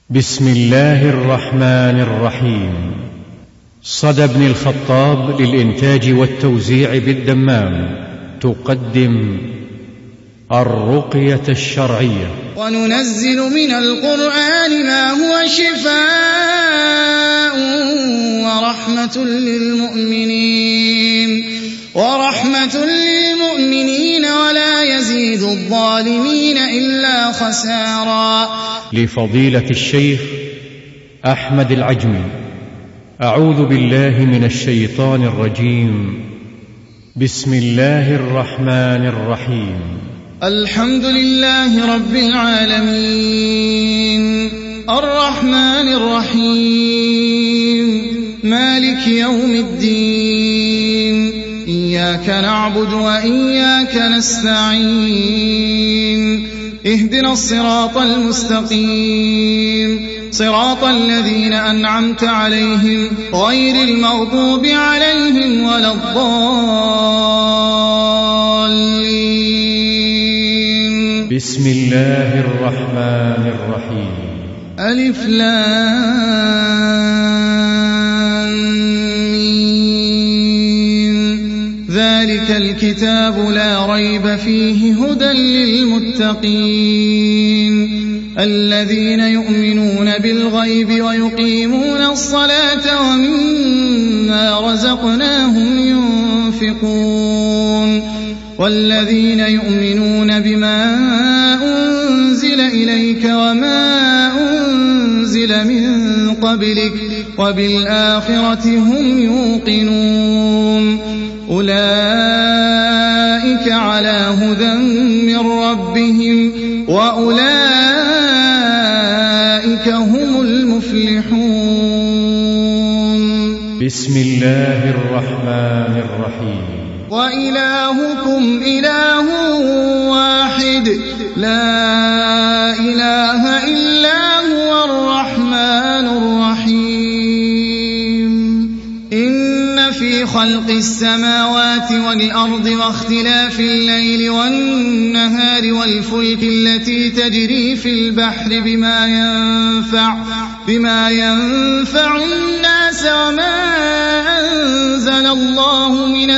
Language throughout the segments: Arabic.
بسم الله الرحمن الرحيم. صدى بن الخطاب للإنتاج والتوزيع بالدمام تقدم الرقية الشرعية. وننزل من القرآن ما هو شفاء ورحمة للمؤمنين ولا يزيد الظالمين إلا خسارا. لفضيلة الشيخ أحمد العجمي. أعوذ بالله من الشيطان الرجيم. بسم الله الرحمن الرحيم. الحمد لله رب العالمين الرحمن الرحيم مالك يوم الدين. إياك نعبد وإياك نستعين. اهدنا الصراط المستقيم صراط الذين أنعمت عليهم غير المغضوب عليهم ولا الضالين. بسم الله الرحمن الرحيم. ألف لام ميم. ذلك الكتاب لا ريب فيه هدى للمتقين الذين يؤمنون بالغيب ويقيمون الصلاة ومما رزقناهم ينفقون والذين يؤمنون بما أنزل إليك وما أنزل من قبلك وبالآخرة هم يوقنون أولئك على هدى من ربهم وأولئك هم المفلحون. بسم الله الرحمن الرحيم. وإلهكم إله واحد لا إله إلا هو الرحمن الرحيم. إن في خلق السماوات والأرض واختلاف الليل والنهار والفلك التي تجري في البحر بما ينفع الناس وما أنزل الله من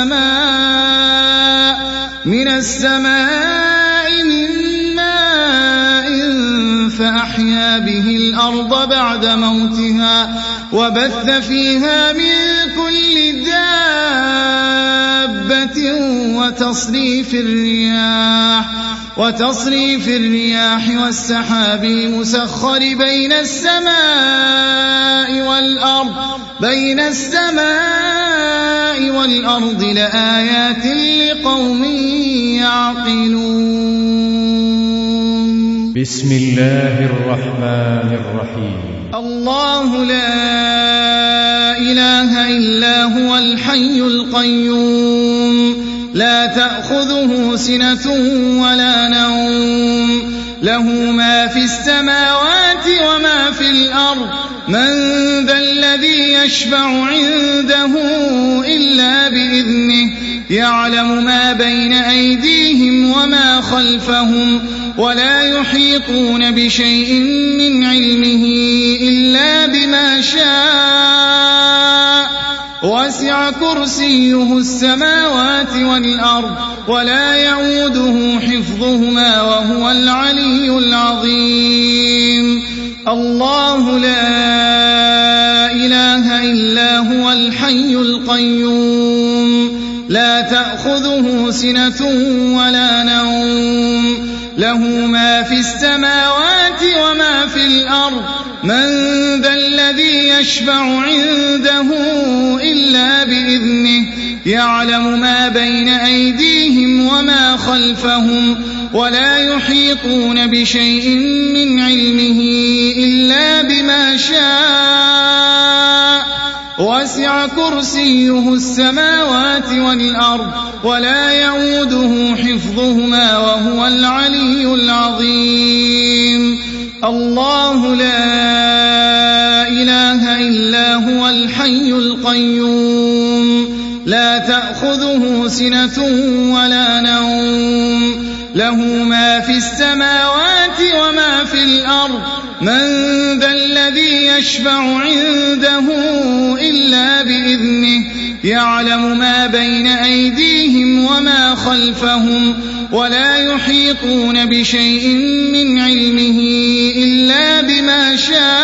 السماء من ماء فأحيا به الأرض بعد موتها وبث فيها من كل دابة وتصريف الرياح والسحاب المسخر بين السماء والأرض لآيات لقوم يعقلون. بسم الله الرحمن الرحيم. الله لا إله إلا هو الحي القيوم لا تأخذه سنة ولا نوم له ما في السماوات وما في الأرض من ذا الذي يشفع عنده إلا بإذنه يعلم ما بين أيديهم وما خلفهم ولا يحيطون بشيء من علمه إلا بما شاء وسع كرسيه السماوات والأرض ولا يؤوده حفظهما وهو العلي العظيم. الله لا إله إلا هو الحي القيوم لا تأخذه سنة ولا نوم له ما في السماوات وما في الأرض من ذا الذي يشفع عنده إلا بإذنه يعلم ما بين أيديهم وما خلفهم ولا يحيطون بشيء من علمه إلا بما شاء وسع كرسيه السماوات والأرض ولا يؤوده حفظهما وهو العلي العظيم. الله لا إله إلا هو الحي القيوم لا تأخذه سنة ولا نوم له ما في السماوات وما في الأرض من ذا الذي يشفع عنده إلا بإذنه يعلم ما بين أيديهم وما خلفهم ولا يحيطون بشيء من علمه إلا بما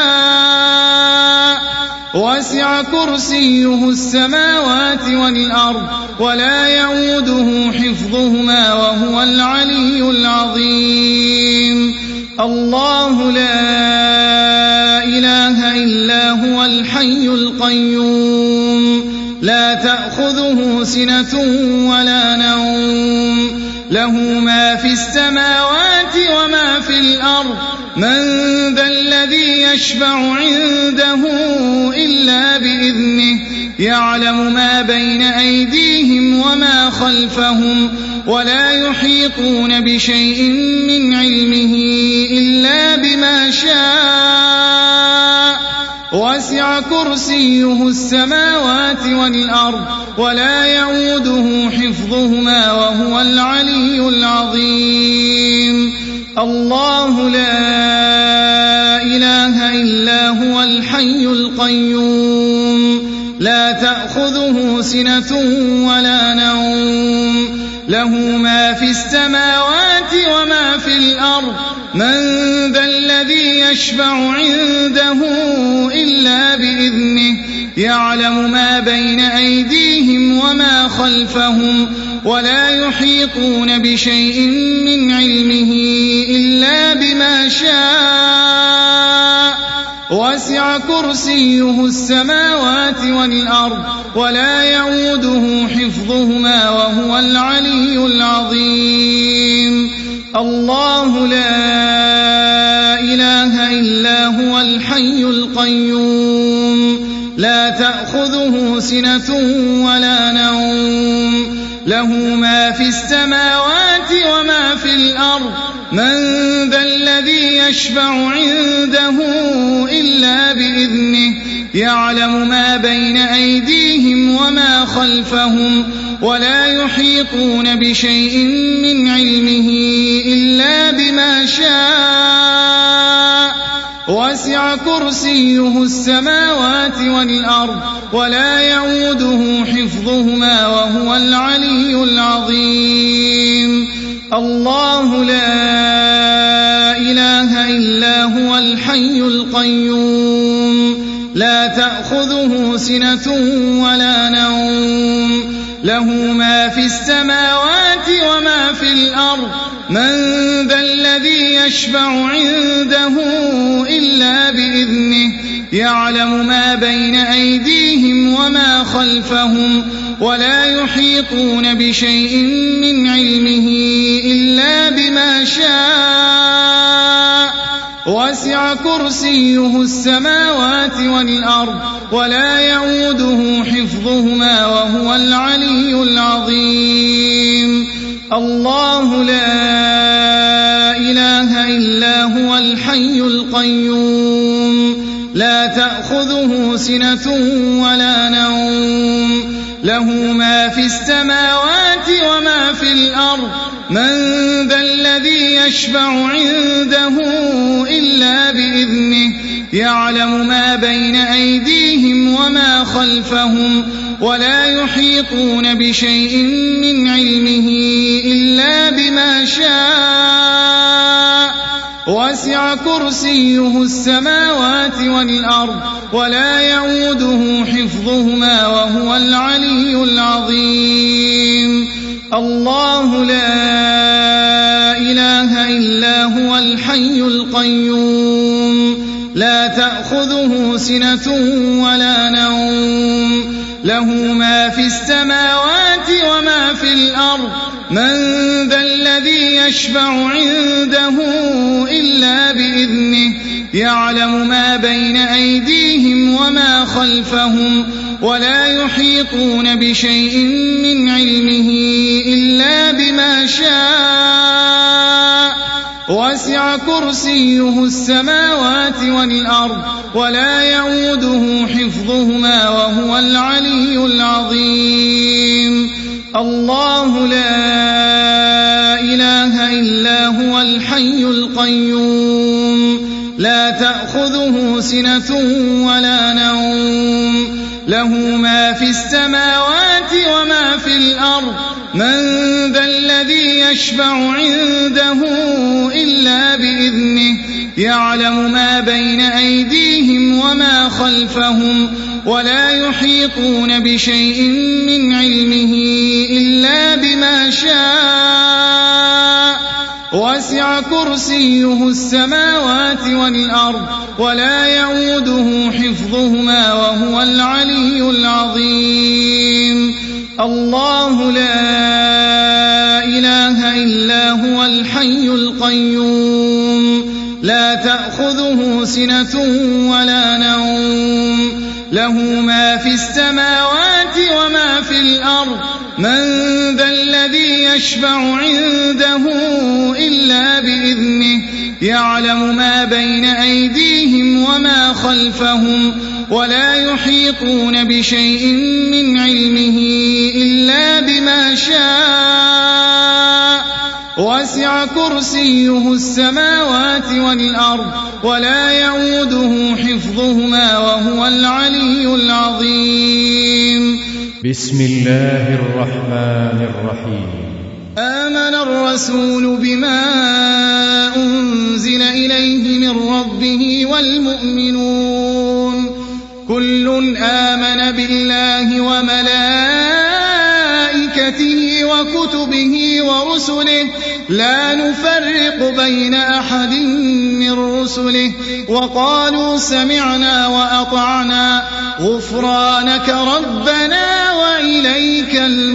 شاء وسع كرسيه السماوات والأرض ولا يؤوده حفظهما وهو العلي العظيم الله لا إله إلا هو الحي القيوم لا تأخذه سنة ولا نوم له ما في السماوات وما في الأرض من ذا الذي يشفع عنده إلا بإذنه يعلم ما بين أيديهم وما خلفهم ولا يحيطون بشيء من علمه إلا بما شاء وسع كرسيه السماوات والأرض ولا يؤوده حفظهما وهو العلي العظيم الله لا إله إلا هو الحي القيوم لا تأخذه سنة ولا نوم له ما في السماوات وما في الأرض من ذا الذي يشفع عنده إلا بإذنه يعلم ما بين أيديهم وما خلفهم ولا يحيطون بشيء من علمه إلا بما شاء وسع كرسيه السماوات والأرض ولا يؤوده حفظهما وهو العلي العظيم الله لا إله إلا هو الحي القيوم لا تأخذه سنة ولا نوم له ما في السماوات وما في الأرض من ذا الذي يشفع عنده إلا بإذنه يعلم ما بين أيديهم وما خلفهم ولا يحيطون بشيء من علمه إلا بما شاء وسع كرسيه السماوات والأرض ولا يؤوده حفظهما وهو العلي العظيم الله لا إله إلا هو الحي القيوم لا تأخذه سنة ولا نوم له ما في السماوات وما في الأرض من ذا الذي يشفع عنده إلا بإذنه يعلم ما بين أيديهم وما خلفهم ولا يحيطون بشيء من علمه إلا بما شاء وسع كرسيه السماوات والأرض ولا يؤوده حفظهما وهو العلي العظيم الله لا إله إلا هو الحي القيوم لا تأخذه سنة ولا نوم له ما في السماوات وما في الأرض من ذا الذي يشفع عنده إلا بإذنه يعلم ما بين أيديهم وما خلفهم ولا يحيطون بشيء من علمه إلا بما شاء وسع كرسيه السماوات والأرض ولا يؤوده حفظهما وهو العلي العظيم الله لا إله إلا هو الحي القيوم لا تأخذه سنة ولا نوم له ما في السماوات وما في الأرض من ذا الذي يشفع عنده إلا بإذنه يعلم ما بين أيديهم وما خلفهم ولا يحيطون بشيء من علمه إلا بما شاء وسع كرسيه السماوات والأرض ولا يؤوده حفظهما وهو العلي العظيم الله لا إله إلا هو الحي القيوم لا تأخذه سنة ولا نوم له ما في السماوات وما في الأرض من ذا الذي يشفع عنده إلا بإذنه يعلم ما بين أيديهم وما خلفهم ولا يحيطون بشيء من علمه إلا بما شاء وسع كرسيه السماوات والأرض ولا يؤوده حفظهما وهو العلي العظيم الله لا إله إلا هو الحي القيوم لا تأخذه سنة ولا نوم له ما في السماوات وما في الأرض من ذا الذي يشفع عنده إلا بإذنه يعلم ما بين أيديهم وما خلفهم ولا يحيطون بشيء من علمه إلا بما شاء وسع كرسيه السماوات والأرض ولا يؤوده حفظهما وهو العلي العظيم بسم الله الرحمن الرحيم آمن الرسول بما أنزل إليه من ربه والمؤمنون كل آمن بالله وملائكته وكتبه ورسله لا نفرق بين أحد من رسله وقالوا سمعنا وأطعنا غفرانك ربنا وإليك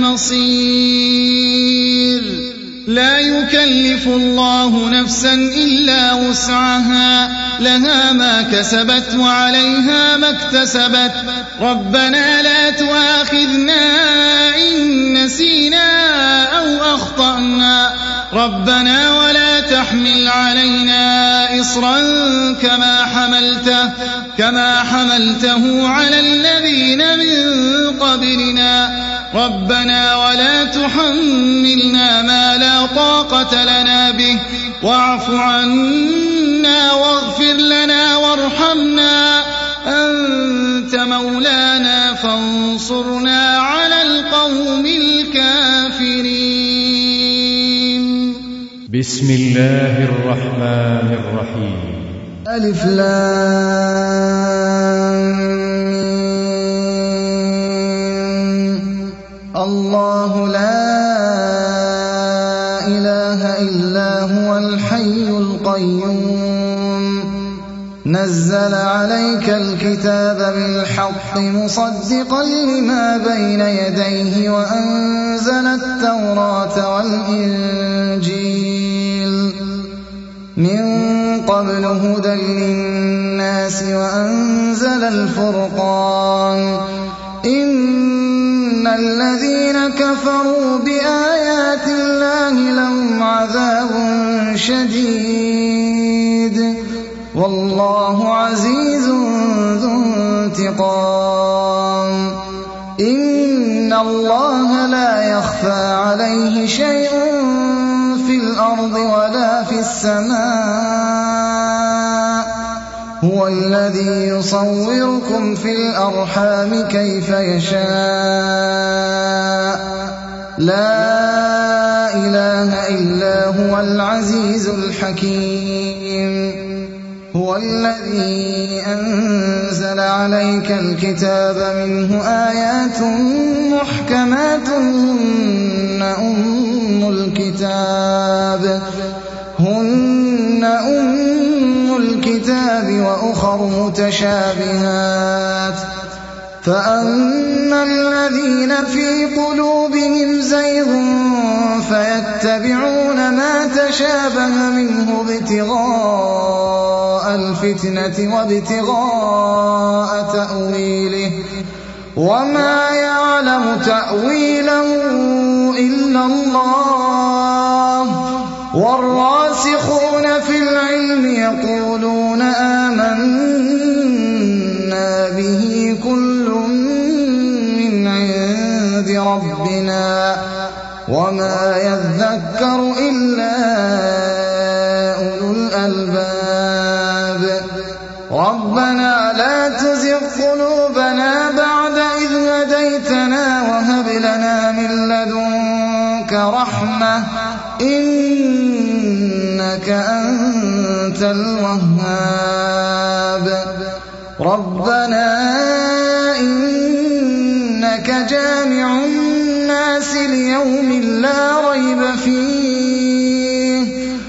المصير لا يكلف الله نفسا إلا وسعها لها ما كسبت وعليها ما اكتسبت ربنا لا تؤاخذنا إن نسينا أو أخطأنا ربنا ولا تحمل علينا إصرا كما حملته على الذين من قبلنا ربنا ولا تحملنا ما لا طاقة لنا به واعف عنا واغفر لنا وارحمنا أنت مولانا فانصرنا على القوم الكافرين بسم الله الرحمن الرحيم ألف لام الله لا إله إلا هو الحي القيوم نزل عليك الكتاب بالحق مصدقا لما بين يديه وأنزل التوراة والإنجيل من قبل هدى للناس وأنزل الفرقان إن الذين كفروا بآيات الله لهم عذاب شديد والله عزيز ذو انتقام إن الله لا يخفى عليه شيء في الأرض ولا في السماء هو الذي يصوركم في الأرحام كيف يشاء لا إله إلا هو العزيز الحكيم هو الذي أنزل عليك الكتاب منه آيات محكمات هن أم الكتاب وأخر متشابهات فأما الذين في قلوبهم زيغ فيتبعون ما تشابه منه ابتغاء الفتنة وابتغاء تأويله وما يعلم تأويله إلا الله والراسخون في العلم يقولون آمنا به كل من عند ربنا وما يذكر إلا أولو الألباب ربنا لا تزغ قلوبنا بعد إذ هديتنا وهب لنا من لدنك رحمة إنك أنت الوهاب ربنا إنك جامع الناس ليوم لا ريب فيه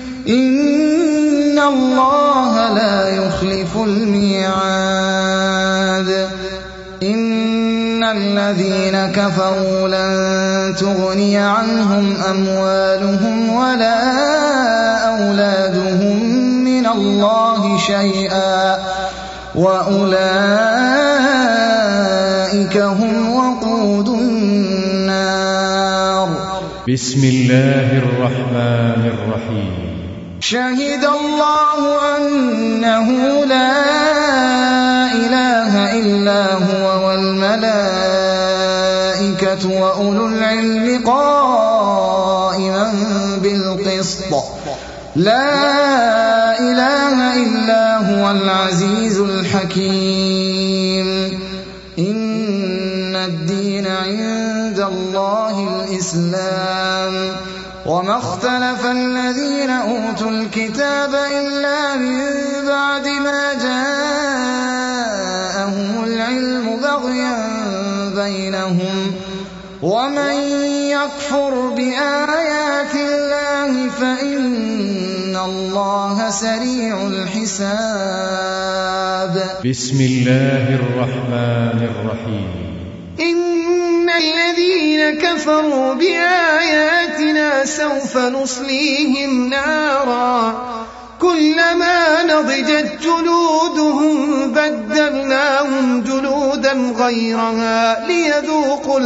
إن الله لا يخلف الميعاد إن الذين كفروا لن تغني عنهم أموالهم ولا أولادهم من الله شيئا وأولئك هم وقود النار. بسم الله الرحمن الرحيم. شهد الله أنه لا إله إلا هو والملائكة وأولو العلم قائما بالقسط لا إله إلا هو العزيز الحكيم إن الدين عند الله الإسلام وما اختلف الذين أوتوا الكتاب إلا من بعد ما جاءهم العلم بغيا بينهم ومن يكفر بآيات الله فإن الله سريع الحساب. بسم الله الرحمن الرحيم. إن الذين كفروا بآياتنا سوف نصليهم نارا كلما نضجت جلودهم بدلناهم جلودا غيرها ليذوقوا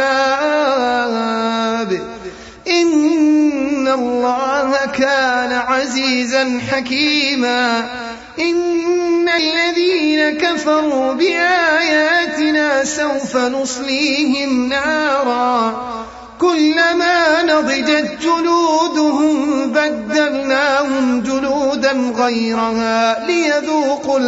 العذاب إن الله كان عزيزا حكيما. إن الذين كفروا بآياتنا سوف نصليهم نارا كلما نضجت جلودهم بدلناهم جلودا غيرها ليذوقوا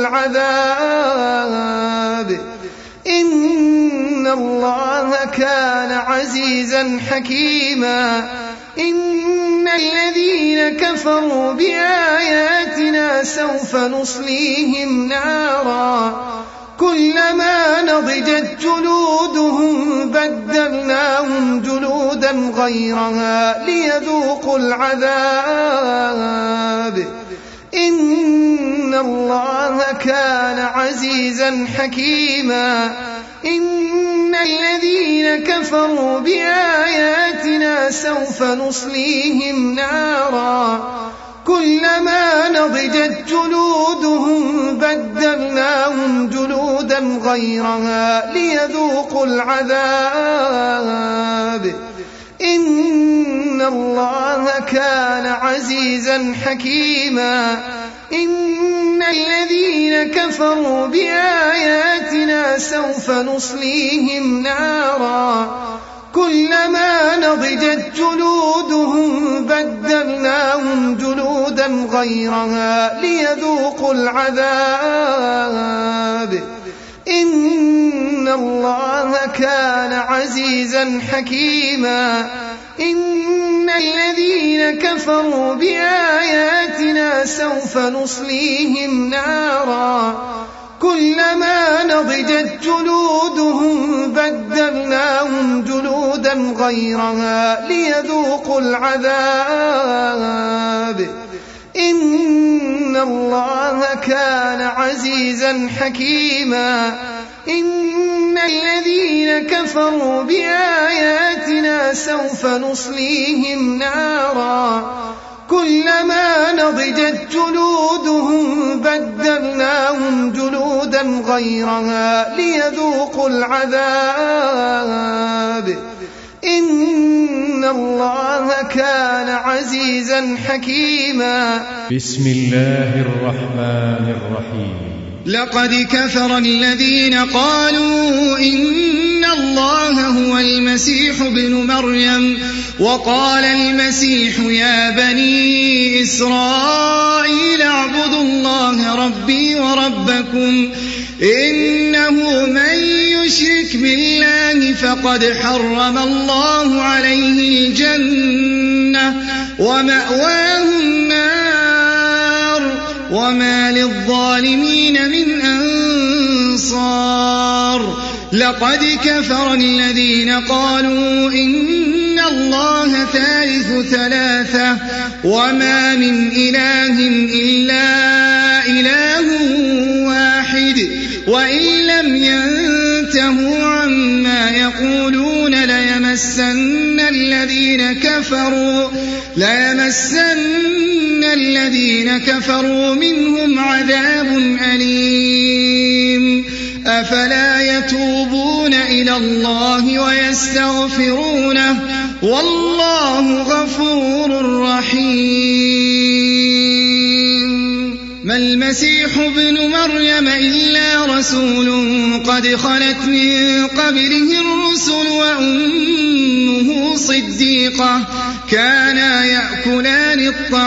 العذاب إن الله كان عزيزا حكيما. إن الذين كفروا بآياتنا سوف نصليهم نارا كلما نضجت جلودهم بدلناهم جلودا غيرها ليذوقوا العذاب إن الله كان عزيزا حكيما. إن الذين كفروا بآياتنا سوف نصليهم نارا كلما نضجت جلودهم بدلناهم جلودا غيرها ليذوقوا العذاب إن الله كان عزيزا حكيما. إن الذين كفروا بآياتنا سوف نصليهم نارا كلما نضجت جلودهم بدلناهم جلودا غيرها ليذوقوا العذاب إن الله كان عزيزا حكيما. إن الذين كفروا بآياتنا سوف نصليهم نارا كلما نضجت جلودهم بدلناهم جلودا غيرها ليذوقوا العذاب إن الله كان عزيزا حكيما. إن الذين كفروا بآياتنا سوف نصليهم نارا كلما نضجت جلودهم بدلناهم جلودا غيرها ليذوقوا العذاب إن الله كان عزيزا حكيما. بسم الله الرحمن الرحيم. لقد كفر الذين قالوا إن الله هو المسيح ابن مريم وقال المسيح يا بني إسرائيل اعبدوا الله ربي وربكم إنه من يشرك بالله فقد حرم الله عليه الجنة ومأواه النار وما للظالمين من أنصار لقد كفر الذين قالوا إن الله ثالث ثلاثة وما من إله إلا إله واحد وإن لم ينتهوا عما يقولون ليمسن الذين كفروا منهم عذاب أليم أفلا يتوبون إلى الله ويستغفرونه والله غفور رحيم ما المسيح ابن مريم إلا رسول قد خلت من قبله الرسل وأمه صديقة كانا يأكلان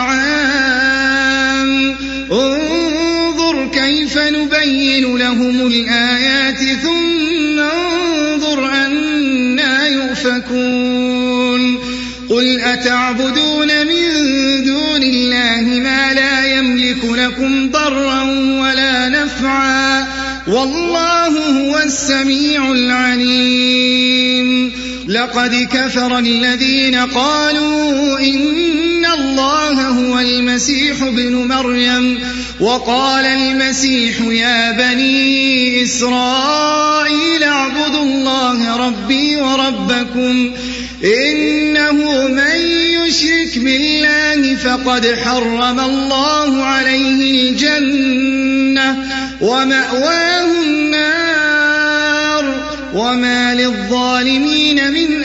الطعام انظر كيف نبين لهم الآيات ثم انظر أنا يؤفكون قل أتعبدون من دون الله ما لا يملك لكم ضرا ولا نفعا والله هو السميع العليم لقد كفر الذين قالوا إن الله هو المسيح ابن مريم وقال المسيح يا بني إسرائيل اعبدوا الله ربي وربكم إنه من يشرك بالله فقد حرم الله عليه الجنة ومأواه النار وما للظالمين من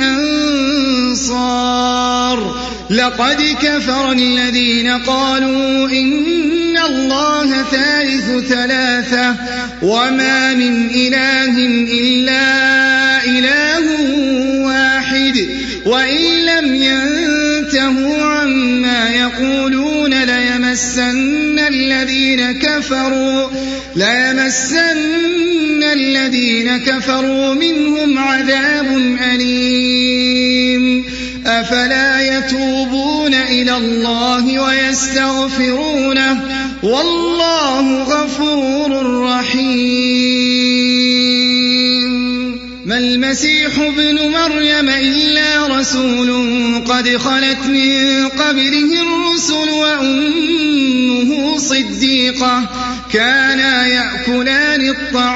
أنصار لقد كفر الذين قالوا إن الله ثالث ثلاثة وما من إله إلا إله واحد وإن لم ينتهوا عما يقولون ليمسن الذين كفروا منهم عذاب أليم أفلا يتوبون إلى الله ويستغفرونه والله غفور رحيم ما المسيح ابن مريم إلا رسول قد خلت من قبله الرسل وأمه صديقة كانا يأكلان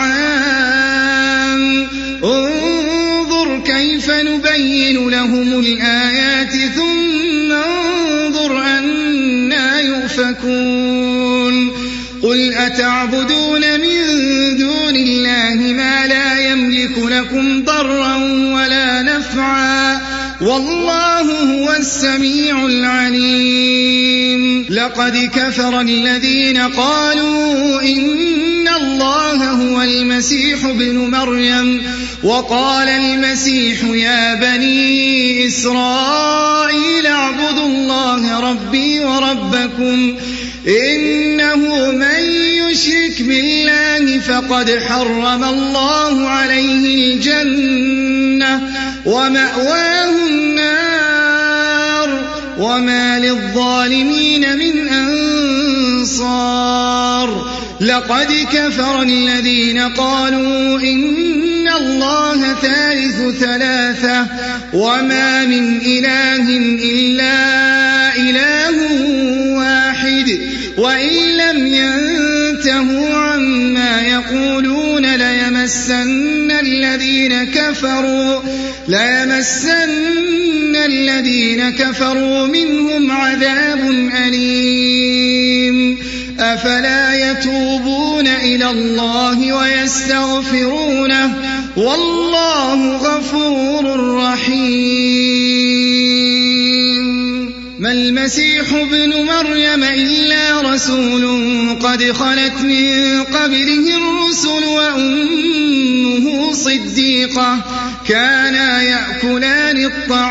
الطعام انظر كيف نبين لهم الآيات ثم انظر أنا يؤفكون قل أتعبدون من دون الله ما لا يملك لكم ضرا ولا نفعا والله هو السميع العليم لقد كفر الذين قالوا إن الله هو المسيح ابن مريم وقال المسيح يا بني إسرائيل اعبدوا الله ربي وربكم إنه من يشرك بالله فقد حرم الله عليه الجنة ومأواه النار وما للظالمين من أنصار لقد كفر الذين قالوا إن الله ثالث ثلاثة وما من إله إلا إله واحد وإن لم ينتهوا عما يقولون ليمسن الذين كفروا منهم عذاب أليم أفلا يتوبون إلى الله ويستغفرونه والله غفور رحيم ما ما المسيح ابن مريم إلا رسول قد خلت من قبله الرسل وأمه صديقة كانا يأكلان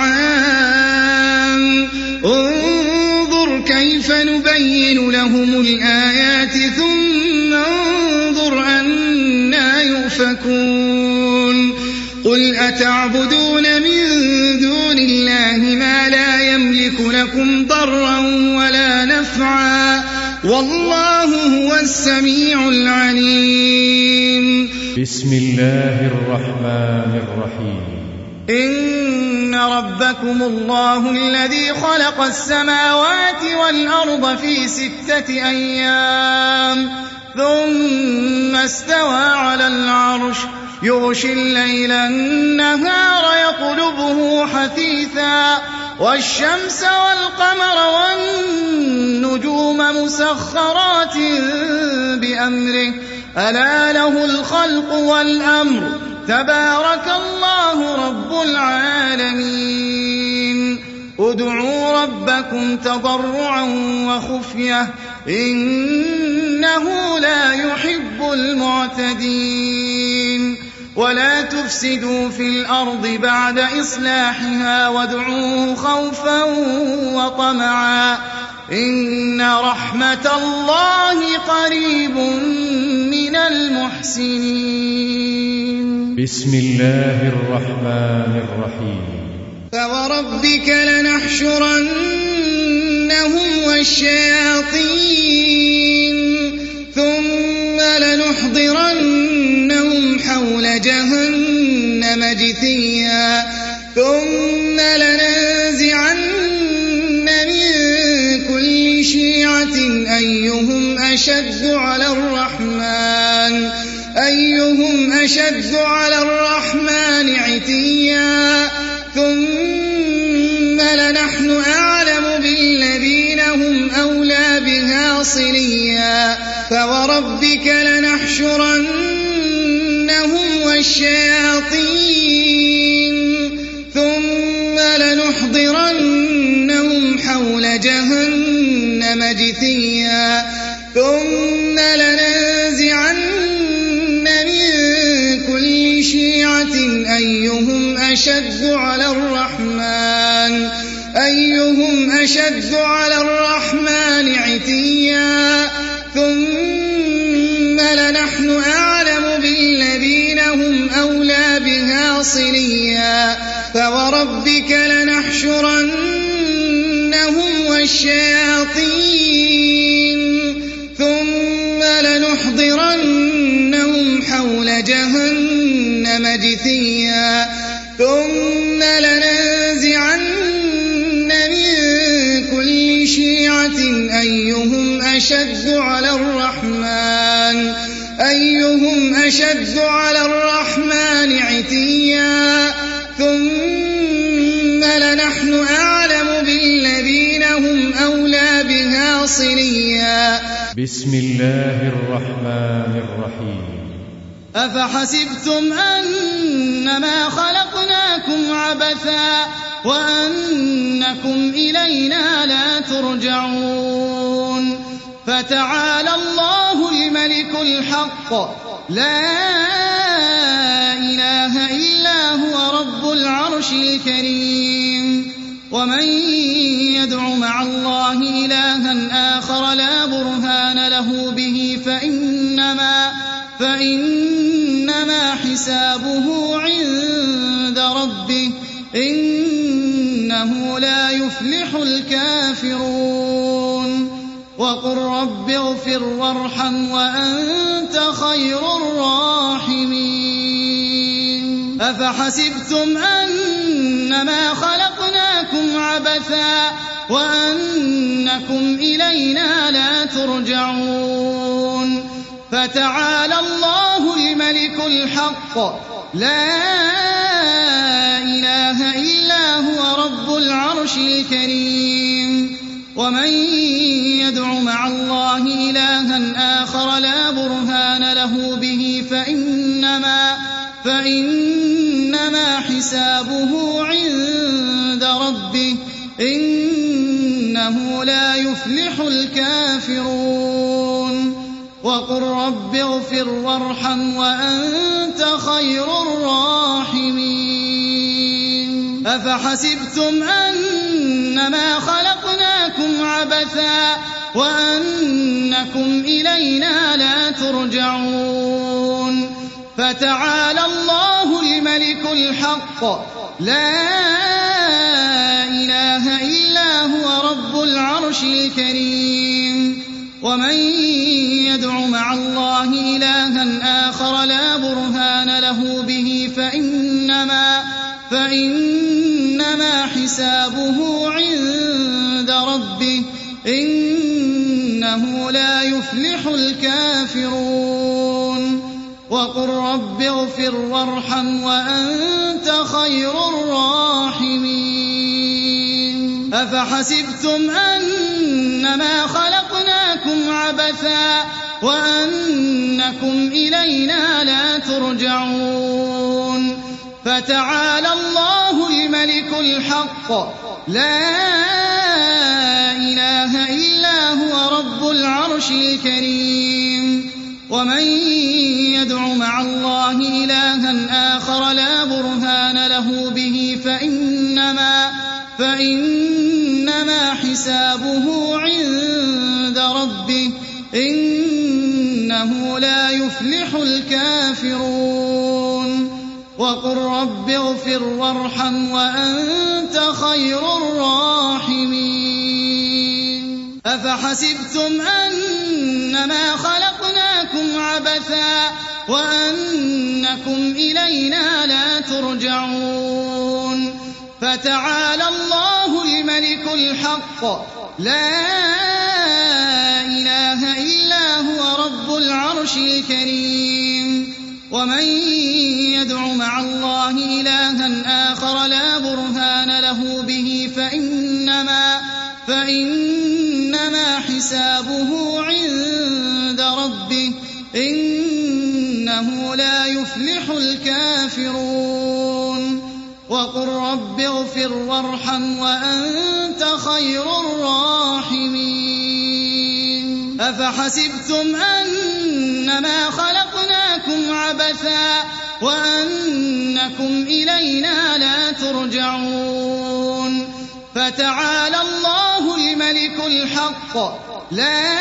الطعام انظر كيف نبين لهم الآيات ثم انظر أنى يؤفكون قل أتعبدون من دون الله ما لا يملك لكم ضرا ولا نفعا والله هو السميع العليم. بسم الله الرحمن الرحيم. إن ربكم الله الذي خلق السماوات والأرض في 6 أيام ثم استوى على العرش يغشي الليل النهار يطلبه حثيثا والشمس والقمر والنجوم مسخرات بأمره ألا له الخلق والأمر تبارك الله رب العالمين. ادعوا ربكم تضرعا وخفية إنه لا يحب المعتدين. ولا تفسدوا في الأرض بعد إصلاحها وادعوه خوفا وطمعا إن رحمة الله قريب من المحسنين. بسم الله الرحمن الرحيم. فوربك لنحشرنهم والشياطين ثم لنحضرنهم حول جهنم جثيا ثم لننزعن من كل شيعة أيهم أشد على الرحمن عتيا ثم لنحن أعلم بالذين هم أولى بها صليا. فوربك لنحشرنهم والشياطين ثم لنحضرنهم حول جهنم جثيا ثم لننزعن من كل شيعة أيهم أشد على الرحمن عتيا ثم لنحن أعلم بالذين هم أولى بها صليا. فوربك لنحشرنهم والشياطين ثم لنحضرنهم حول جهنم جثيا ثم لننزعن من كل شيعة أيهم أشد على الرحمن عتيا ثم لنحن أعلم بالذين هم أولى بها صليا. بسم الله الرحمن الرحيم. أفحسبتم أنما خلقناكم عبثا وأنكم إلينا لا ترجعون فتعالى الله الملك الحق لا إله إلا هو رب العرش الكريم. ومن يدع مع الله إلها آخر لا برهان له به فإنما حسابه عند ربه إنه لا يفلح الكافرون. وقل رب اغفر وارحم وأنت خير الراحمين. أفحسبتم أنما خلقناكم عبثا وأنكم إلينا لا ترجعون فتعالى الله الملك الحق لا إله إلا هو رب العرش الكريم. ومن يدع مع الله إلها آخر لا برهان له به فإنما حسابه عند ربه إنه إنه لا يفلح الكافرون وقل رب اغفر وارحم وأنت خير الراحمين أفحسبتم أنما خلقناكم عبثا وأنكم إلينا لا ترجعون فتعالى الله الملك الحق لا إله إلا هو رب العرش الكريم ومن يدع مع الله إلها آخر لا برهان له به فإنما حسابه عند ربه إنه لا يفلح الكافرون وقل رب اغفر وارحم وأنت خير الراحمين أفحسبتم أنما خلقناكم عبثا وأنكم إلينا لا ترجعون فتعالى الله الملك الحق لا إله إلا هو رب العرش الكريم ومن يدع مع الله إلها آخر لا برهان له به فإنما حسابه عند ربه إنه لا يفلح الكافرون وقل رب اغفر وارحم وأنت خير الراحمين أفحسبتم أنما خلقناكم عبثا وأنكم إلينا لا ترجعون فتعالى الله الملك الحق لا إله إلا هو رب العرش الكريم ومن يدع مع الله إلها آخر لا برهان له به فإنما حسابه عند ربه إنه لا يفلح الكافرون وقل رب اغفر وارحم وأنت خير الراحمين أفحسبتم أنما خلقناكم عبثا وأنكم إلينا لا ترجعون فتعالى الله الملك الحق لا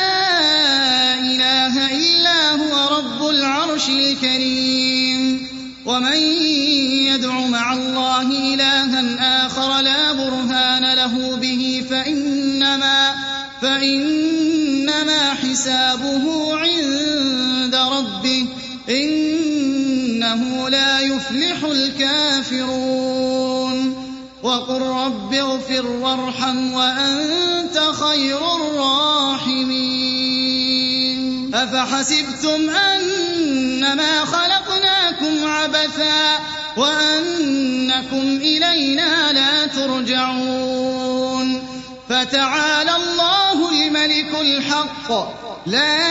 إله إلا هو رب العرش الكريم ومن يدع مع الله إلها آخر لا برهان له به فإنما حسابه عند ربه إنه لا يفلح الكافرون وقل رب اغفر وارحم وأنت خير الراحمين أفحسبتم أنما خلقناكم عبثا وأنكم إلينا لا ترجعون فتعالى الله الملك الحق لا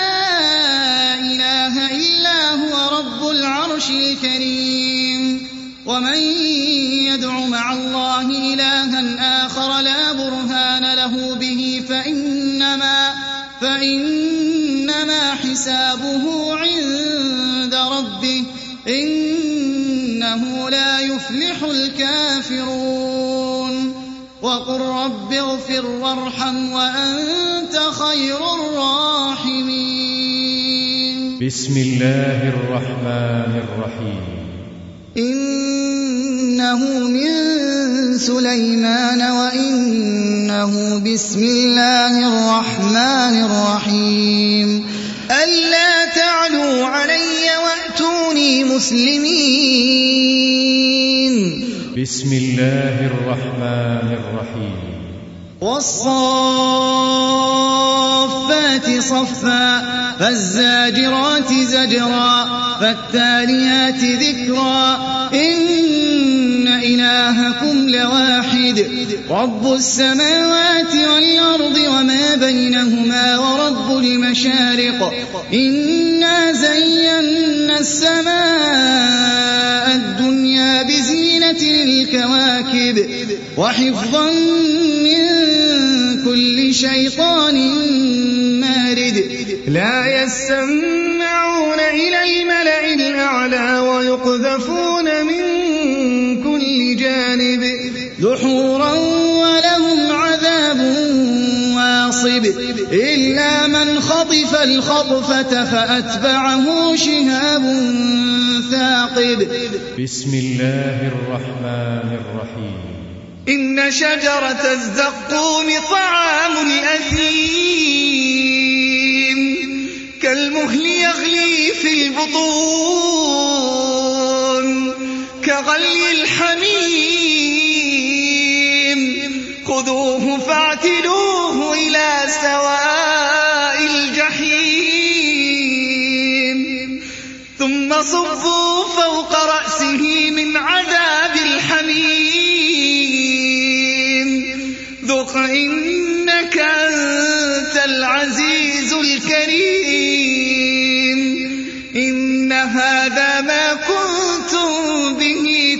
إله إلا هو رب العرش الكريم ومن يدع مع الله إلها آخر لا برهان له به فإنما حسابه عند ربه إنه لا يفلح الكافرون وقل رب اغفر وارحم وأنت خير الراحمين بسم الله الرحمن الرحيم إنه من سليمان وإنه بسم الله الرحمن الرحيم ألا تعلوا علي وأتوني مسلمين بسم الله الرحمن الرحيم والصافات صفا فالزاجرات زجرا فالتاليات ذكرا إن إلهكم لواحد رب السماوات والأرض وما بينهما ورب المشارق إنا زينا السماء الدنيا بزينة الكواكب وحفظا من كل شيطان مارد لا يسمعون إلى الملأ الأعلى ويقذفون من كل جانب دحورا ولهم عذاب واصب إلا من خطف الخطفة فأتبعه شهاب ثاقب بسم الله الرحمن الرحيم إن شجرة الزقوم طعام الأثيم كالمهل يغلي في البطون كغلي الحميم خذوه فاعتلوه إلى سواء الجحيم ثم صبوا فوق رأسه من عذاب الحميم ذق إنك أنت العزيز الكريم إن هذا ما كنتم به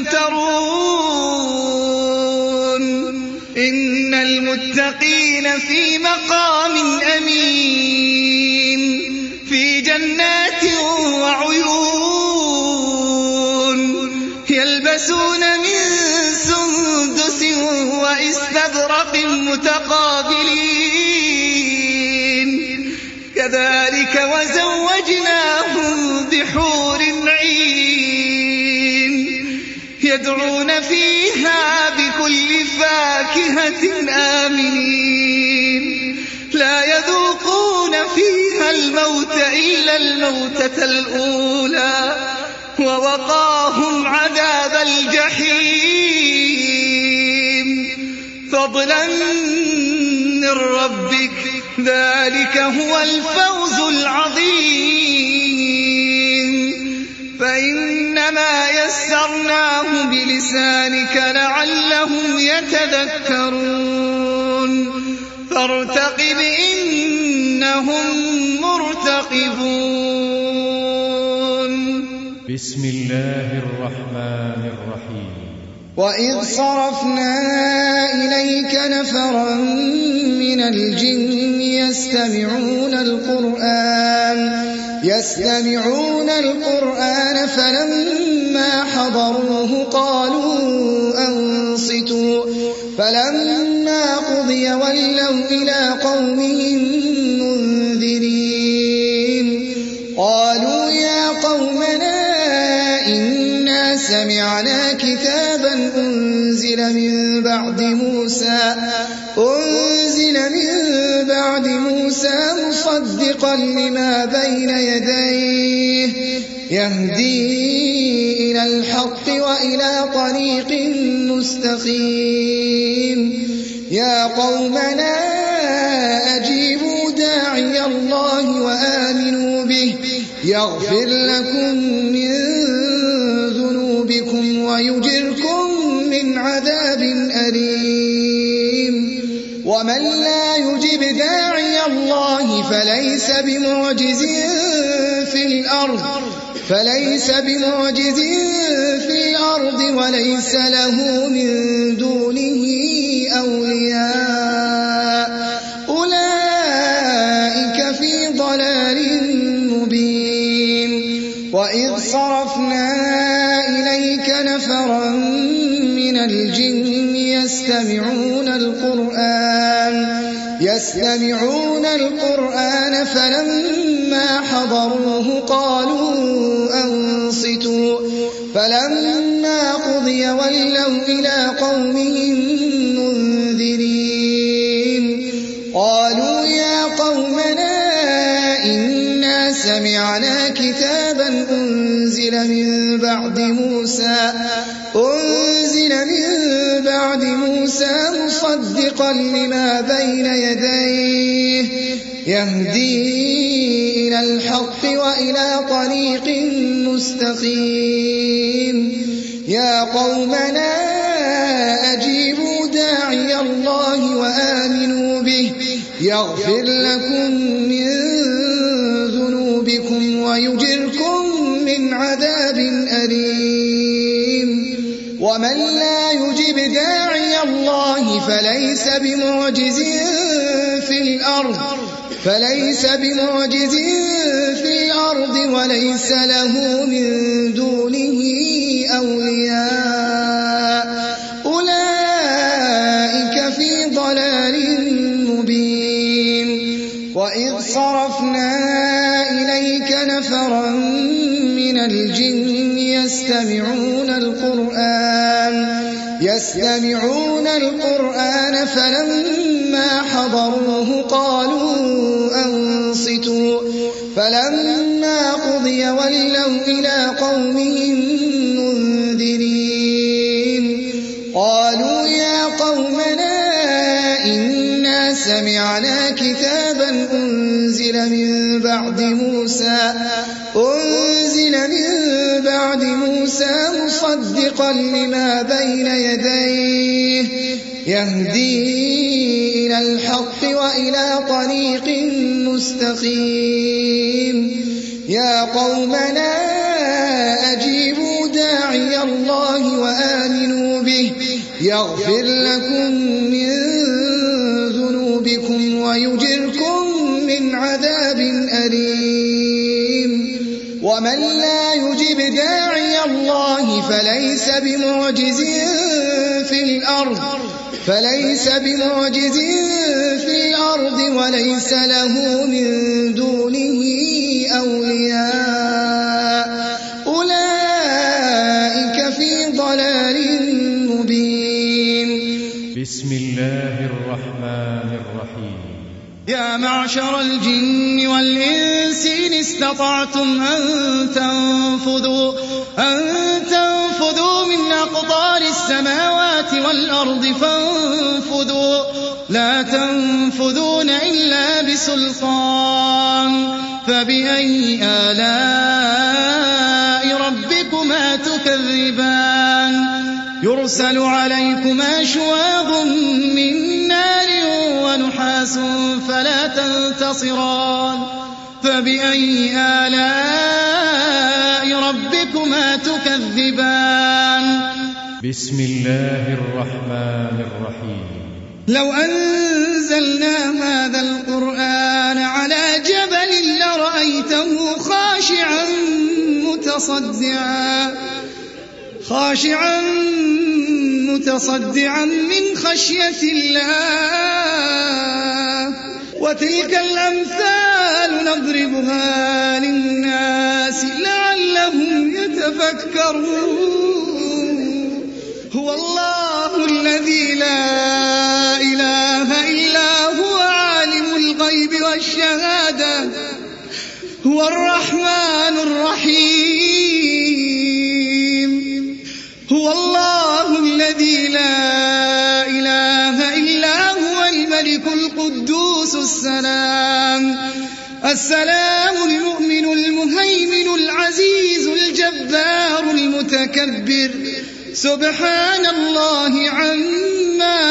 تمترون إن المتقين في مقام أمين في جنات وعيون يلبسون من سندس وإستبرق متقابلين كذلك وزوجناهم بحور عين يدعون فيها بكل فاكهة آمنين لا يذوقون فيها الموت إلا الموتة الأولى ووقاهم عذاب الجحيم فضلا من ربك ذلك هو الفوز العظيم فإنما يسرناه بلسانك لعلهم يتذكرون فارتقب إنهم مرتقبون بسم الله الرحمن الرحيم وإذ صرفنا إليك نفرا من الجن يستمعون القرآن فلما حضروه قالوا أنصتوا فلما قضي ولوا إلى قومهم منذرين قالوا يا قومنا إنا سمعنا كتابا أنزل من بعد موسى مصدقا لما بين يديه يهدي إلى الحق وإلى طريق مستقيم يا قومنا أجيبوا داعي الله وآمنوا به يغفر لكم من ذنوبكم ويجركم من عذاب أليم ومن لا يجب داعي الله فليس بمعجز في الأرض وليس له من دونه أولياء أولئك في ضلال مبين وإذ صرفنا إليك نفرا من الجن يستمعون القرآن فلما حضروه قالوا أنصتوا فلما قضي ولوا إلى قومهم منذرين قالوا يا قومنا إنا سمعنا كتابا أنزل من بعد موسى مصدقا لما بين يديه يهدي إلى الحق وإلى طريق مستقيم يا قومنا أجيبوا داعي الله وآمنوا به يغفر لكم من ذنوبكم ويجركم من عذاب أليم ومن لا يجب داعي الله فليس بمعجز في الأرض وليس له من دونه أولياء أولئك في ضلال مبين وإذ صرفنا إليك نفرا من الجن يستمعون القرآن فلما حضروه قالوا أنصتوا فلما قضي ولوا إلى قومهم منذرين قالوا يا قومنا إنا سمعنا كتابا أنزل من بعد موسى مصدقا لما بين يديه يهدي إلى الحق وإلى طريق مستقيم يا قومنا أجيبوا داعي الله وآمنوا به يغفر لكم من ذنوبكم ويجركم من عذاب أليم ومن لا يجب داعي الله فليس بمعجز في الأرض وليس له من دونه أولياء أولئك في ضلال مبين بسم الله الرحمن الرحيم يا معشر الجن والإنس إن استطعتم أن تنفذوا من أقطار السماوات والأرض فانفذوا لا تنفذون إلا بسلطان فبأي آلاء ربكما تكذبان يرسل عليكما شواظ من نار ونحاس فلا تنتصران فبأي آلاء ربكما تكذبان بسم الله الرحمن الرحيم لو أنزلنا هذا القرآن على جبل لرأيته خاشعا متصدعا من خشية الله وتلك الأمثال نضربها للناس لعلهم يتفكرون هو الله الذي لا إله إلا هو عالم الغيب والشهادة هو الرحمن الرحيم هو الله الذي لا إله إلا هو الملك القدوس السلام المؤمن المهيمن العزيز الجبار المتكبر سبحان الله عما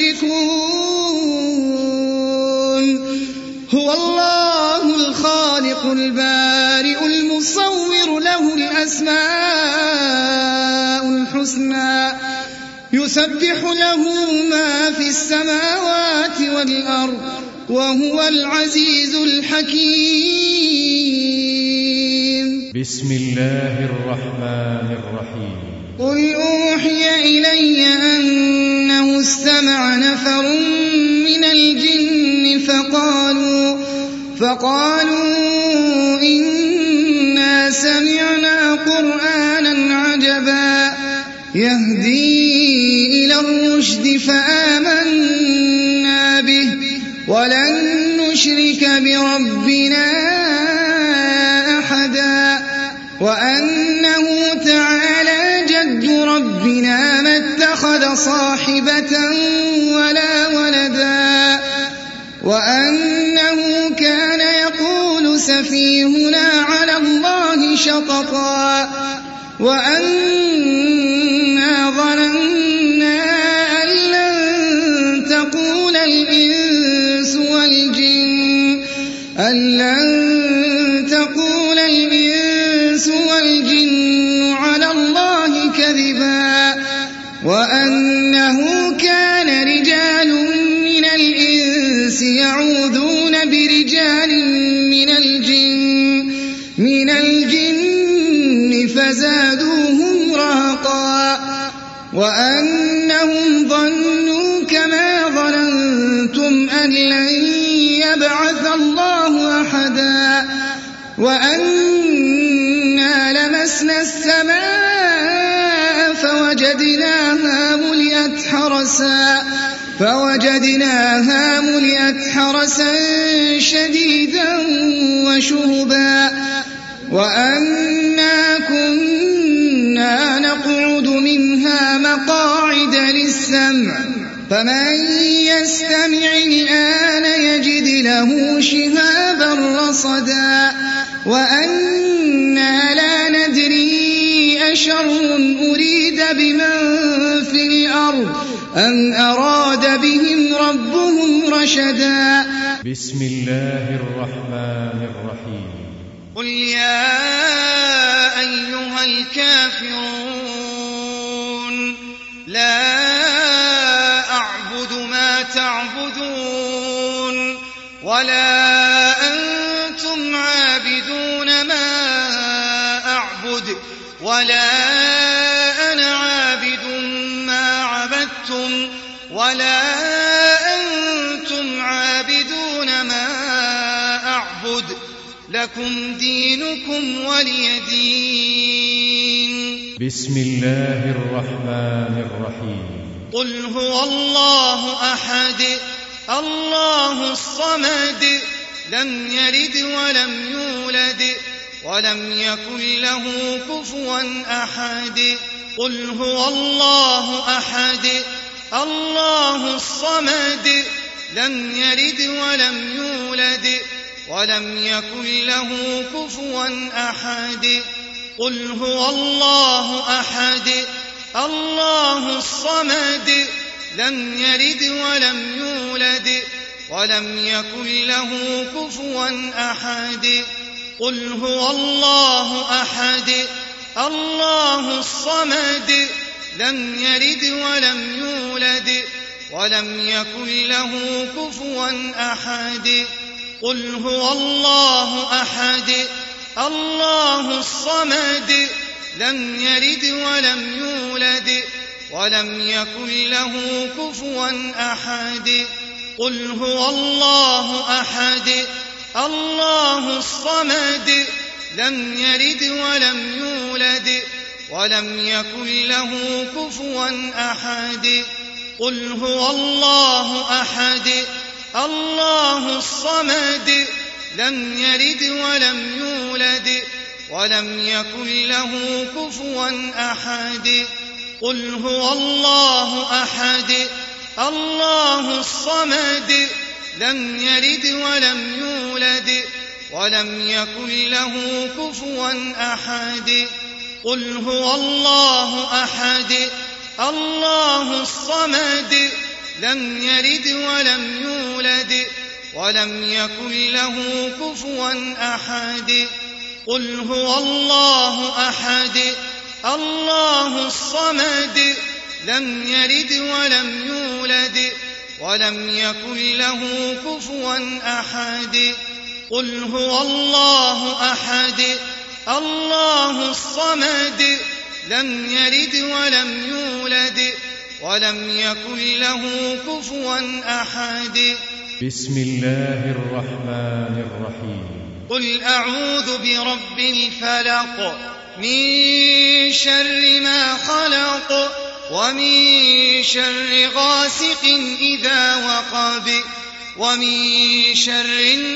يشركون هو الله الخالق البارئ المصور له الأسماء الحسنى يسبح له ما في السماوات والأرض وهو العزيز الحكيم بسم الله الرحمن الرحيم قل أوحي إلي أنه استمع نفر من الجن فقالوا إنا سمعنا قرآنا عجبا يهدي إلى الرشد فآمنا به ولن نشرك بربنا أحدا وأنه تعالى جد ربنا ما اتخذ صاحبة ولا ولدا وأنه كان يقول سفيهنا على الله شططا وأن من الجن فزادوهم رهقا وأنهم ظنوا كما ظننتم أن لن يبعث الله أحدا وأنا لمسنا السماء فوجدناها ملئت حرسا شديدا وشهبا وأنا كنا نقعد منها مقاعد للسمع فمن يستمع الآن يجد له شهابا رصدا وأنا لا ندري أشر أريد بمن في الأرض أم أراد بهم ربهم رشدا. بسم الله الرحمن الرحيم. قل يا أيها الكافرون لا أعبد ما تعبدون ولا أنتم عابدون ما أعبد ولا أنا عابد ما عبدتم ولا أنتم عابدون ما أعبد لكم دينكم ولي دين. بسم الله الرحمن الرحيم. قل هو الله أحد الله الصمد لم يلد ولم يولد ولم يكن له كفوا أحد. قل هو الله أحد الله الصمد لم يلد ولم يولد ولم يكن له كفوا أحد. قل هو الله أحد الله الصمد لم يلد ولم يولد ولم يكن له كفوا أحد. قل هو الله أحد الله الصمد لم يلد ولم يولد ولم يكن له كفوا أحد. قل هو الله أحد الله الصمد لم يلد ولم يولد ولم يكن له كفوا أحد. قل هو الله أحد الله الصمد لم يلد ولم يولد ولم يكن له كفوا أحد. قل هو الله أحد الله الصمد لم يلد ولم يولد ولم يكن له كفوا أحد. قل هو الله أحد الله الصمد لم يلد ولم يولد ولم يكن له كفوا أحد. قل هو الله أحد الله الصمد لم يلد ولم يولد ولم يكن له كفوا أحد. قل هو الله أحد الله الصمد لم يلد ولم يولد ولم يكن له كفوا أحد. قل هو الله أحد الله الصمد لم يلد ولم يولد ولم يكن له كفوا أحد. بسم الله الرحمن الرحيم. قل أعوذ برب الفلق من شر ما خلق ومن شر غاسق إذا وقب ومن شر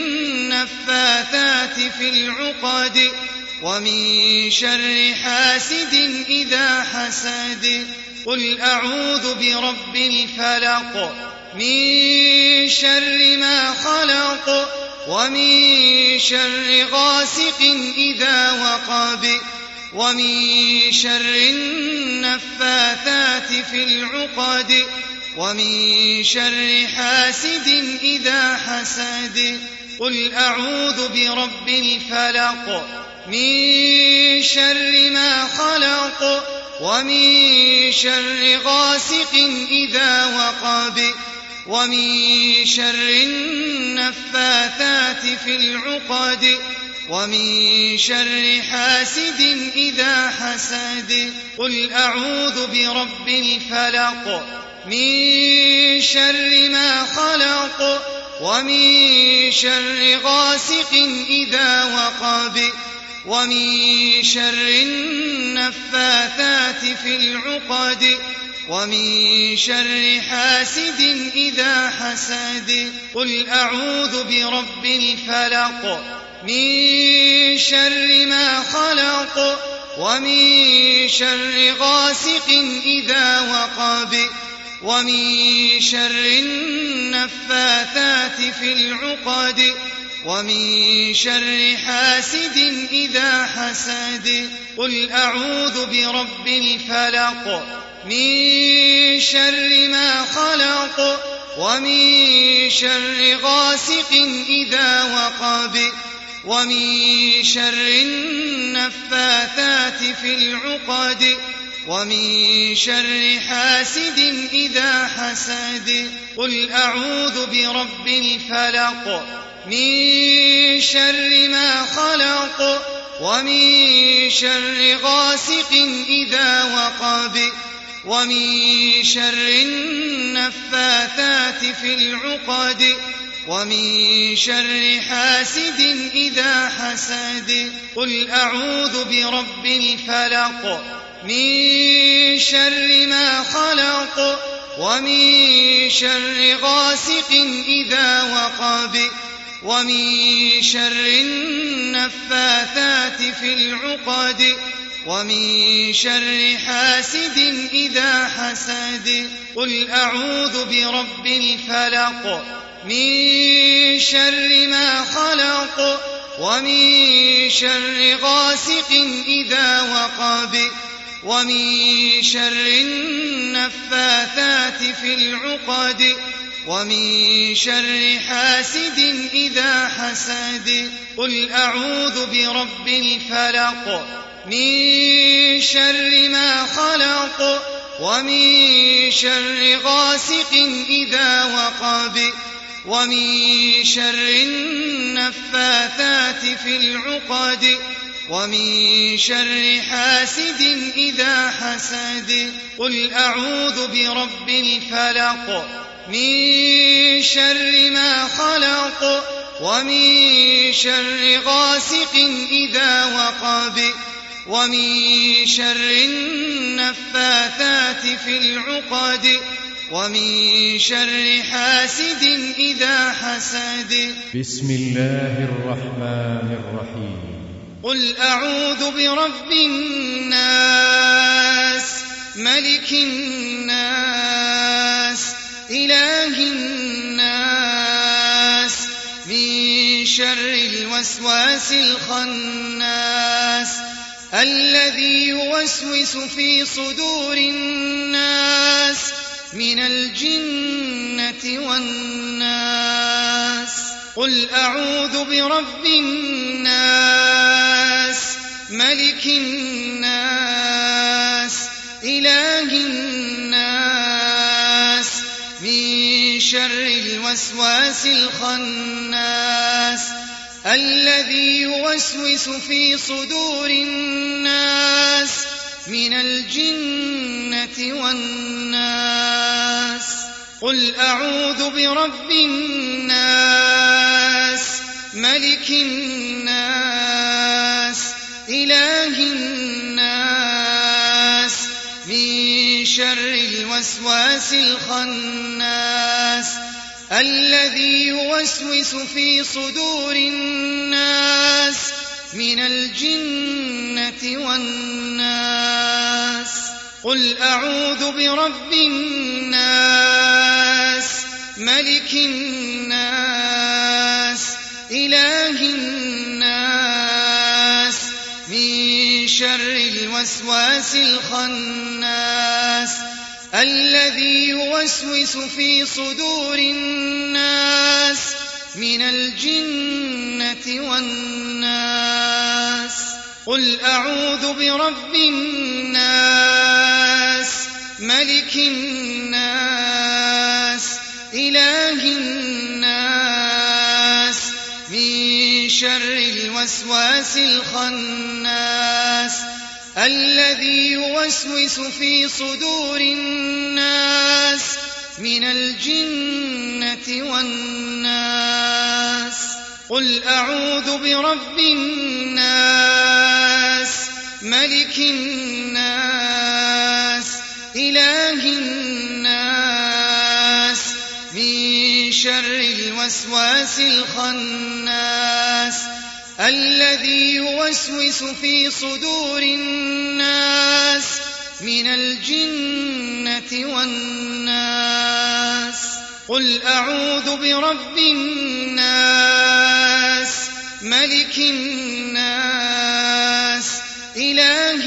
النفاثات في العقد ومن شر حاسد إذا حسد. قل أعوذ برب الفلق من شر ما خلق ومن شر غاسق إذا وقب ومن شر النفاثات في العقد ومن شر حاسد إذا حسد. قل أعوذ برب الفلق من شر ما خلق ومن شر غاسق إذا وقب ومن شر النفاثات في العقد ومن شر حاسد إذا حسد قل أعوذ برب الفلق من شر ما خلق ومن شر غاسق إذا وقب ومن شر النفاثات في العقد ومن شر حاسد إذا حسد قل أعوذ برب الفلق من شر ما خلق ومن شر غاسق إذا وقب ومن شر النفاثات في العقد ومن شر حاسد إذا حسد قل أعوذ برب الفلق من شر ما خلق ومن شر غاسق إذا وقب ومن شر النفاثات في العقد ومن شر حاسد إذا حسد قل أعوذ برب الفلق من شر ما خلق ومن شر غاسق إذا وقب ومن شر النفاثات في العقد ومن شر حاسد إذا حسد قل أعوذ برب الفلق من شر ما خلق ومن شر غاسق إذا وقب ومن شر النفاثات في العقد ومن شر حاسد إذا حسد قل أعوذ برب الفلق من شر ما خلق ومن شر غاسق إذا وقب ومن شر النفاثات في العقد ومن شر حاسد إذا حسد قل أعوذ برب الفلق من شر ما خلق ومن شر غاسق إذا وقب ومن شر النفاثات في العقد ومن شر حاسد إذا حسد قل أعوذ برب الفلق من شر ما خلق ومن شر غاسق إذا وقب ومن شر النفاثات في العقد ومن شر حاسد إذا حسد بسم الله الرحمن الرحيم قل أعوذ برب الناس ملك الناس إله الناس من شر الوسواس الخناس الذي يوسوس في صدور الناس من الجنة والناس قل أعوذ برب الناس ملك الناس إله الناس من شر الوسواس الخناس الذي يوسوس في صدور الناس من الجنة والناس قل أعوذ برب الناس ملك الناس إله الناس من شر الوسواس الخناس الذي يوسوس في صدور الناس من الجنة والناس قل أعوذ برب الناس ملك الناس إله الناس من شر الوسواس الخناس الذي يوسوس في صدور الناس من الجنة والناس قل أعوذ برب الناس ملك الناس إله الناس من شر الوسواس الخناس الذي يوسوس في صدور الناس من الجنة والناس. قل أعوذ برب الناس ملك الناس إله الناس من شر الوسواس الخناس الذي يوسوس في صدور الناس من الجنة والناس. قل أعوذ برب الناس ملك الناس إله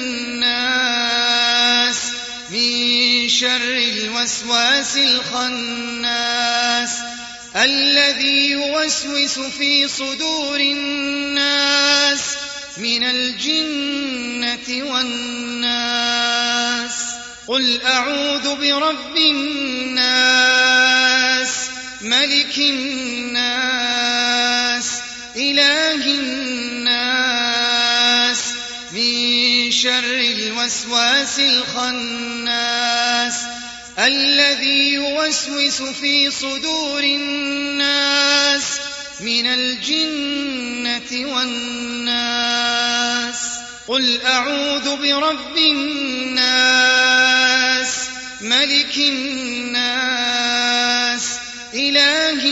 الناس من شر الوسواس الخناس الذي يوسوس في صدور الناس من الجنة والناس. قل أعوذ برب الناس ملك الناس إله الناس من شر الوسواس الخناس الذي يوسوس في صدور الناس من الجنة والناس. قل أعوذ برب الناس ملك الناس إله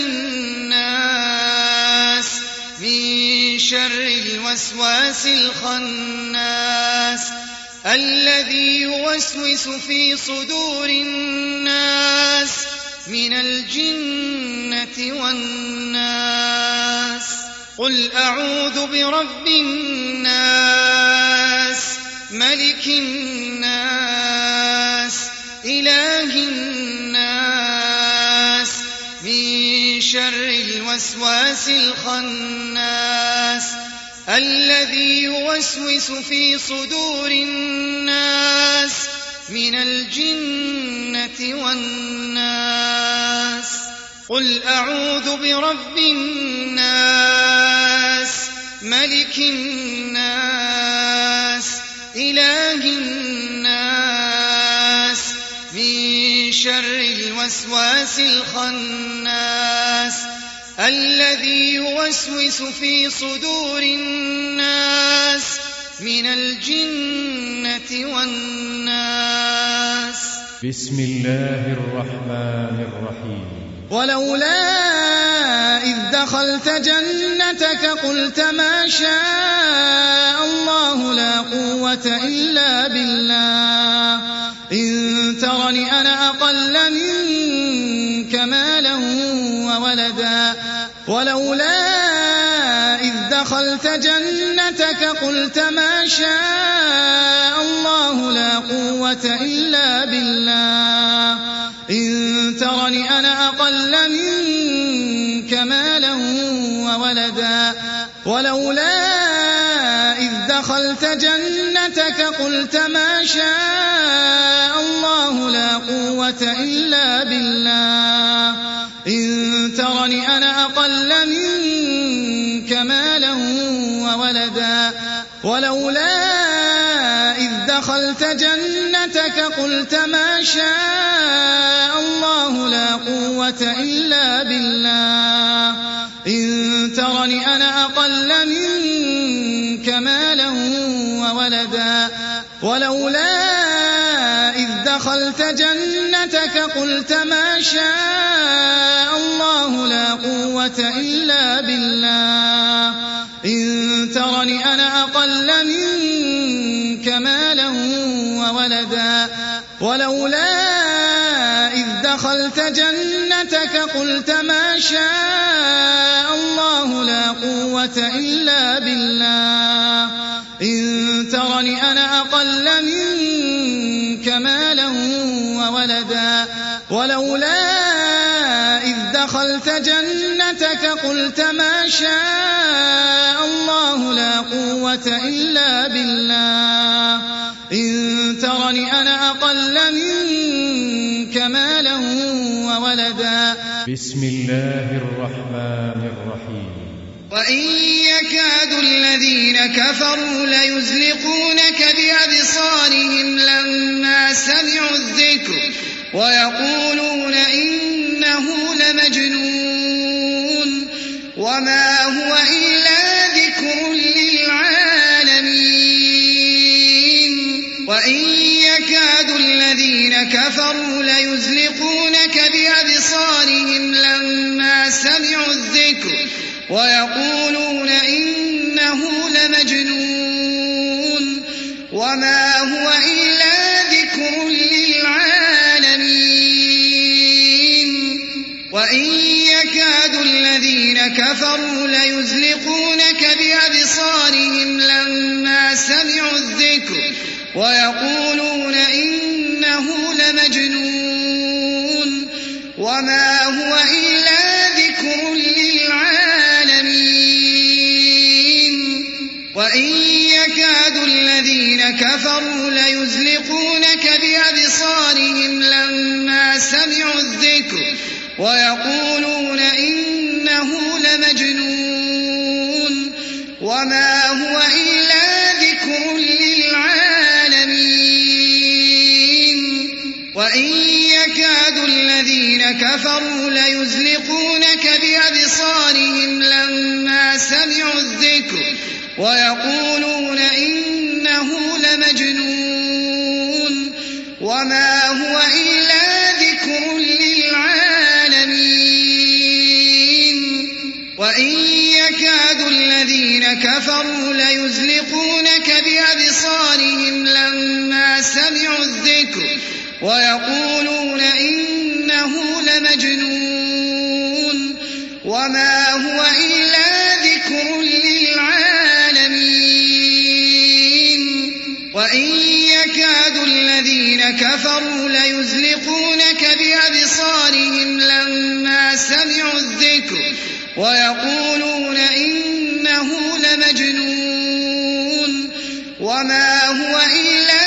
الناس من شر الوسواس الخناس الذي يوسوس في صدور الناس من الجنة والناس. قل أعوذ برب الناس ملك الناس إله الناس من شر الوسواس الخناس الذي يوسوس في صدور الناس من الجنة والناس. قل أعوذ برب الناس ملك الناس إله الناس من شر الوسواس الخناس الذي يوسوس في صدور الناس من الجنة والناس. بسم الله الرحمن الرحيم. ولولا إذ دخلت جنتك قلت ما شاء الله لا قوة إلا بالله إن ترني أنا أقل منك مالا وولدا. ولولا إذ دخلت جنتك قلت ما شاء الله لا قوة إلا بالله إن ترني أنا أقل منك مالا وولدا. ولولا إذ دخلت جنتك قلت ما شاء الله لا قوة إلا بالله إن ترني أنا أقل منك مالا وولدا. ولولا إذ دخلت جنتك قلت ما شاء الله لا قوة إلا بالله إن ترني أنا أقل منك مالا وولدا. ولولا إذ دخلت جنتك قلت ما شاء الله لا قوة إلا بالله إن ترني أنا أقل منك مالا وولدا. ولولا إذ دخلت جنتك قلت ما شاء الله لا قوة إلا بالله إن ترني أنا أقل منك مالا وولدا. ولولا إذ دخلت جنتك قلت ما شاء الله لا قوة إلا بالله إن ترني أنا أقل منك مالا وولدا. بسم الله الرحمن الرحيم. وإن يكاد الذين كفروا ليزلقونك بأبصارهم لما سمعوا الذكر ويقولون إنه لمجنون وما هو إلا ذكر للعالمين وإن يكاد الذين كفروا ليزلقونك بأبصارهم لما سمعوا الذكر ويقولون إنه لمجنون وما هو إلا ذكر للعالمين وإن يكاد الذين كفروا ليزلقونك بأبصارهم لما سمعوا الذكر ويقولون إنه لمجنون وما هو إلا ذكر للعالمين وإن يكاد الذين كفروا ليزلقونك بأبصارهم لما سمعوا الذكر ويقولون إنه لمجنون وما هو إلا ذكر للعالمين وإن يكاد الذين كفروا ليزلقونك بأبصارهم لما سمعوا الذكر ويقولون إنه لمجنون وما هو إلا ذكر للعالمين وإن يكاد الذين كفروا ليزلقونك بأبصارهم لما سمعوا الذكر ويقولون إنه لمجنون وما هو إلا ذكر للعالمين وإن يكاد الذين كفروا ليزلقونك بأبصارهم لما سمعوا الذكر ويقولون إنه لمجنون وما هو إلا